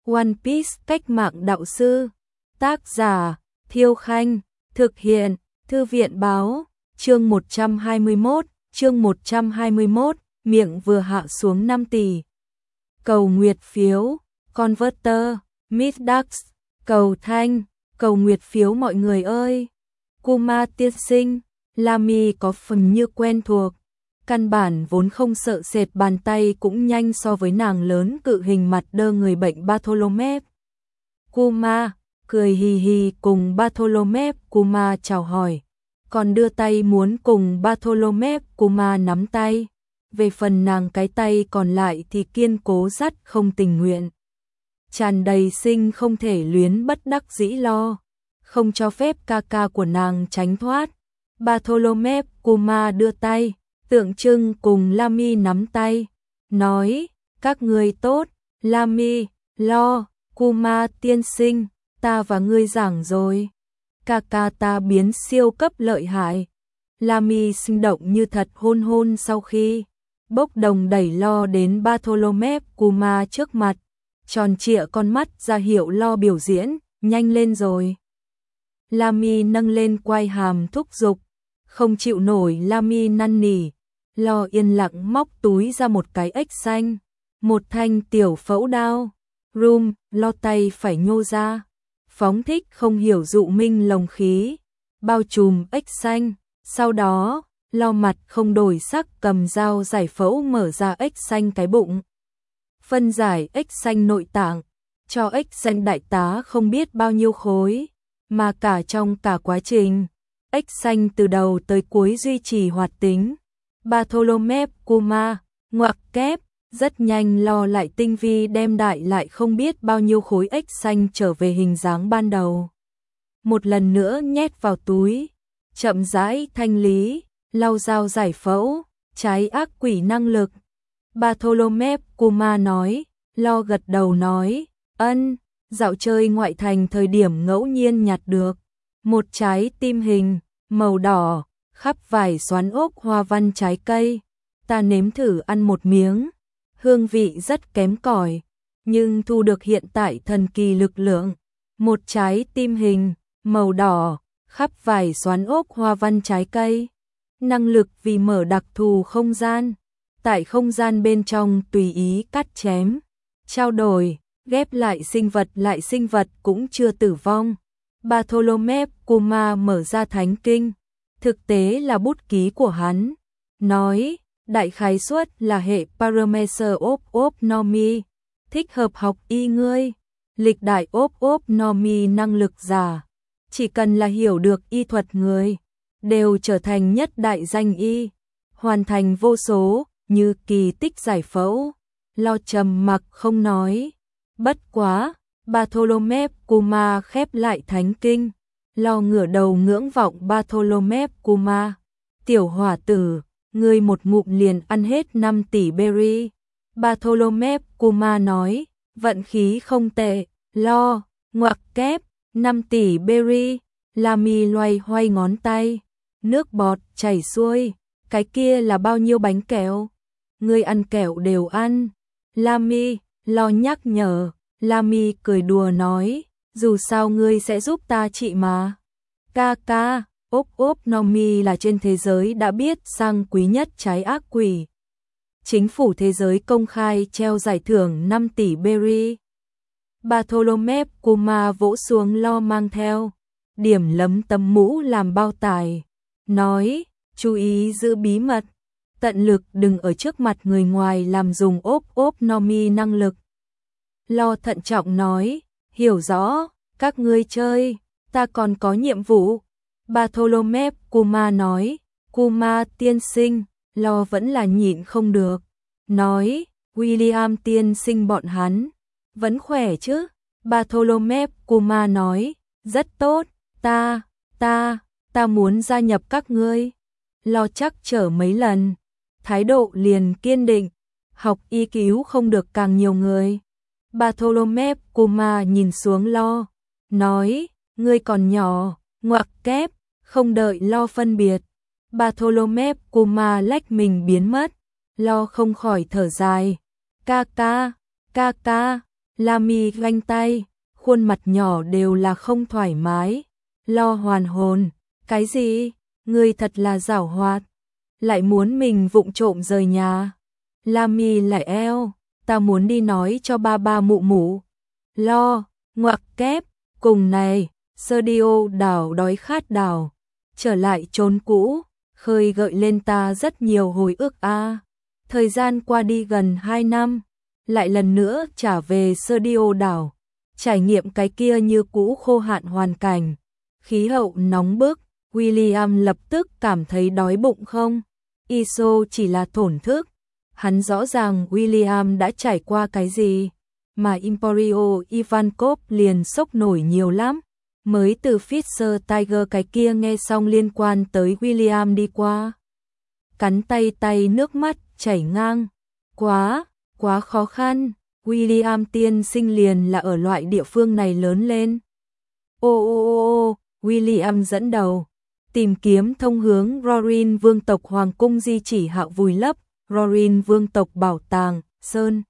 One Piece cách mạng đạo sư. Tác giả Thiêu Khanh. Thực hiện Thư viện Báo. Chương 121, miệng vừa hạ xuống 5 tỷ. Cầu nguyệt phiếu, Converter, Middax, cầu thanh, cầu nguyệt phiếu mọi người ơi. Kuma tiên sinh, Lamy có phần như quen thuộc. Căn bản vốn không sợ sệt, bàn tay cũng nhanh so với nàng lớn cự hình mặt đơ người bệnh Bartholomew. Kuma cười hì hì cùng Bartholomew Kuma chào hỏi, còn đưa tay muốn cùng Bartholomew Kuma nắm tay. Về phần nàng, cái tay còn lại thì kiên cố dắt không tình nguyện. Tràn đầy sinh không thể luyến, bất đắc dĩ lo, không cho phép ca ca của nàng tránh thoát. Bartholomew Kuma đưa tay, tượng trưng cùng Lamy nắm tay, nói, các ngươi tốt. Lamy, lo, Kuma tiên sinh, ta và ngươi giảng rồi. Ca ca ta biến siêu cấp lợi hại. Lamy sinh động như thật, hôn hôn sau khi bốc đồng đẩy lo đến Bartholomew Kuma trước mặt, tròn trịa con mắt ra hiệu lo biểu diễn, nhanh lên rồi. Lamy nâng lên quai hàm thúc giục, không chịu nổi Lamy năn nỉ. Lo yên lặng móc túi ra một cái ếch xanh, một thanh tiểu phẫu đao. Lo tay phải nhô ra, phóng thích không hiểu dụ minh lồng khí, bao trùm ếch xanh. Sau đó, lo mặt không đổi sắc cầm dao giải phẫu mở ra ếch xanh cái bụng. Phân giải ếch xanh nội tạng, cho ếch xanh đại tá không biết bao nhiêu khối, mà cả trong cả quá trình, ếch xanh từ đầu tới cuối duy trì hoạt tính. Bartholomew Kuma, ngoặc kép, rất nhanh lo lại tinh vi đem đại lại không biết bao nhiêu khối ếch xanh trở về hình dáng ban đầu. Một lần nữa nhét vào túi, chậm rãi thanh lý, lau dao giải phẫu, trái ác quỷ năng lực. Bartholomew Kuma nói, lo gật đầu nói, dạo chơi ngoại thành thời điểm ngẫu nhiên nhặt được một trái tim hình, màu đỏ, khắp vải xoắn ốc hoa văn trái cây. Ta nếm thử ăn một miếng, hương vị rất kém cỏi, nhưng thu được hiện tại thần kỳ lực lượng. Một trái tim hình, màu đỏ, khắp vải xoắn ốc hoa văn trái cây. Năng lực vì mở đặc thù không gian, tại không gian bên trong tùy ý cắt chém, trao đổi, ghép lại sinh vật cũng chưa tử vong. Bartholomew Kuma mở ra thánh kinh, thực tế là bút ký của hắn, nói, đại khái suất là hệ Parameter of Nomi, thích hợp học y ngươi. Lịch đại of Nomi năng lực giả, chỉ cần là hiểu được y thuật người, đều trở thành nhất đại danh y, hoàn thành vô số như kỳ tích giải phẫu. Lo trầm mặc không nói. Bất quá, Bartholomew Kuma khép lại thánh kinh. Lo ngửa đầu ngưỡng vọng Bartholomew Kuma. Tiểu hỏa tử, ngươi một ngụm liền ăn hết 5 tỷ berry. Bartholomew Kuma nói, vận khí không tệ. Lo, ngoặc kép, 5 tỷ berry. Lamy loay hoay ngón tay, nước bọt chảy xuôi. Cái kia là bao nhiêu bánh kẹo? Ngươi ăn kẹo đều ăn. Lamy, lo nhắc nhở. Lamy cười đùa nói, dù sao ngươi sẽ giúp ta trị mà. Ca ca, Nomi là trên thế giới đã biết sang quý nhất trái ác quỷ. Chính phủ thế giới công khai treo giải thưởng 5 tỷ berry. Bartholomew Kuma vỗ xuống lo mang theo điểm lấm tấm mũ làm bao tải, nói, chú ý giữ bí mật, tận lực đừng ở trước mặt người ngoài làm dùng Nomi năng lực. Lo thận trọng nói, hiểu rõ, các ngươi chơi, ta còn có nhiệm vụ. Bartholomew Kuma nói, Kuma tiên sinh. Lo vẫn là nhịn không được, nói, William tiên sinh bọn hắn vẫn khỏe chứ? Bartholomew Kuma nói, rất tốt, ta muốn gia nhập các ngươi. Lo chắc trở mấy lần, thái độ liền kiên định, học y cứu không được càng nhiều người. Bartholomew Kuma nhìn xuống Lo, nói, ngươi còn nhỏ, ngoặc kép, không đợi Lo phân biệt. Bartholomew Kuma lách mình biến mất, Lo không khỏi thở dài. Ca ca, Lamy ganh tay, khuôn mặt nhỏ đều là không thoải mái. Lo hoàn hồn, cái gì? Ngươi thật là giảo hoạt, lại muốn mình vụng trộm rời nhà. Lamy lại eo, ta muốn đi nói cho ba ba mụ mụ. Lo, ngoặc kép, cùng này, Sergio đảo đói khát đảo, trở lại chốn cũ, khơi gợi lên ta rất nhiều hồi ức a. Thời gian qua đi gần 2 năm, lại lần nữa trả về Sergio đảo, trải nghiệm cái kia như cũ khô hạn hoàn cảnh, khí hậu nóng bức. William lập tức cảm thấy đói bụng không? Iso chỉ là thổn thức. Hắn rõ ràng William đã trải qua cái gì, mà Emporio Ivankov liền sốc nổi nhiều lắm. Mới từ Fisher Tiger cái kia nghe xong liên quan tới William đi qua. Cắn tay nước mắt chảy ngang. Quá khó khăn. William tiên sinh liền là ở loại địa phương này lớn lên. Ô, William dẫn đầu. Tìm kiếm thông hướng Rorin vương tộc Hoàng cung di chỉ Hạo vùi lấp. Rorin vương tộc bảo tàng, Sơn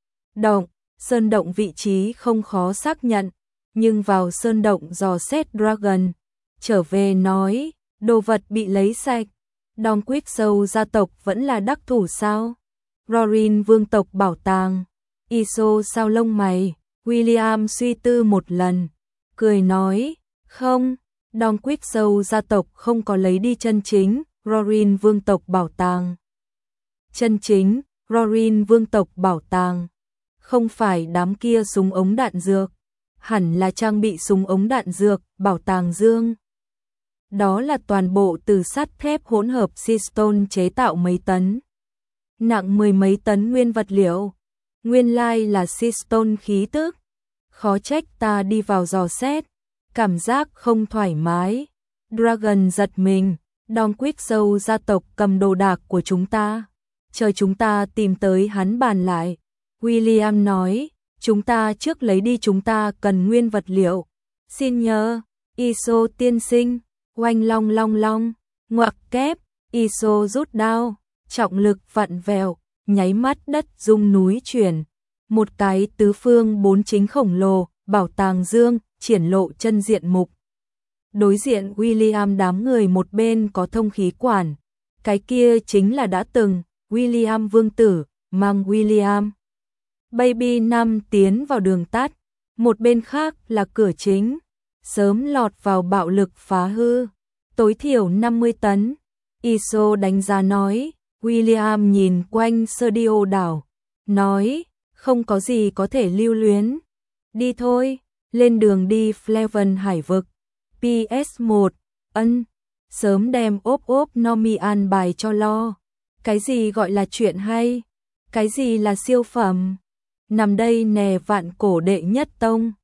động vị trí không khó xác nhận, nhưng vào Sơn động dò xét Dragon, trở về nói, đồ vật bị lấy sạch, Don Quixote gia tộc vẫn là đắc thủ sao? Rorin vương tộc bảo tàng, Iso sao lông mày, William suy tư một lần, cười nói, không, Don Quixote gia tộc không có lấy đi chân chính, Rorin vương tộc bảo tàng. Chân chính, Rorin vương tộc bảo tàng, không phải đám kia súng ống đạn dược, hẳn là trang bị súng ống đạn dược, bảo tàng dương. Đó là toàn bộ từ sắt thép hỗn hợp Seastone chế tạo mấy tấn, nặng 10 mấy tấn nguyên vật liệu, nguyên lai là Seastone khí tức. Khó trách ta đi vào dò xét, cảm giác không thoải mái. Dragon giật mình, Don Quixote gia tộc cầm đồ đạc của chúng ta. Chờ chúng ta tìm tới hắn bàn lại. William nói, chúng ta trước lấy đi, chúng ta cần nguyên vật liệu. Xin nhờ, Iso tiên sinh, oanh long, ngoặc kép, Iso rút đao, trọng lực vặn vẹo, nháy mắt đất rung núi chuyển. Một cái tứ phương bốn chính khổng lồ, bảo tàng dương, triển lộ chân diện mục. Đối diện William đám người một bên có thông khí quản. Cái kia chính là đã từng William vương tử, mang William Baby 5 tiến vào đường tắt, một bên khác là cửa chính, sớm lọt vào bạo lực phá hư, tối thiểu 50 tấn. Iso đánh giá nói, William nhìn quanh Sergio đảo, nói, không có gì có thể lưu luyến. Đi thôi, lên đường đi Fleven hải vực. PS1, sớm đem ốp Nomi an bài cho lo. Cái gì gọi là chuyện hay? Cái gì là siêu phẩm? Nằm đây nè vạn cổ đệ nhất tông.